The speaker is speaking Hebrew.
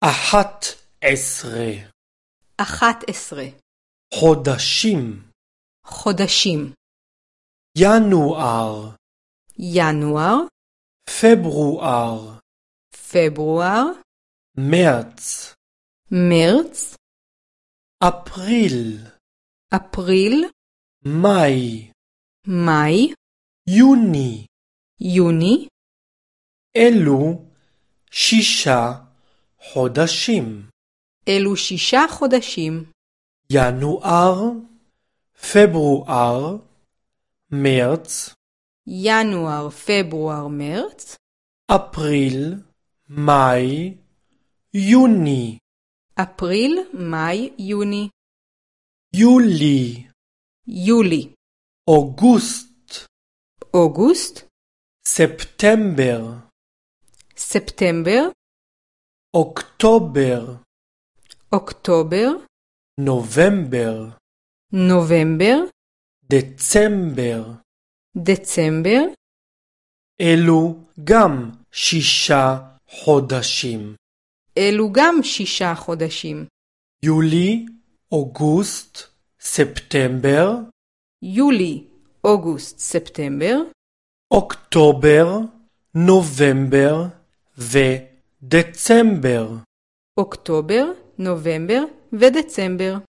11 חודשים ינואר פברואר מרץ אפריל מאי יוני אלו 6 חודשים ינואר פברואר מרץ אפריל מאי יוני יולי אוגוסט ספטמבר אוקטובר נובמבר דצמבר אלו גם 6 חודשים יולי אוגוסט ספטמבר אוקטובר נובמבר ודצמבר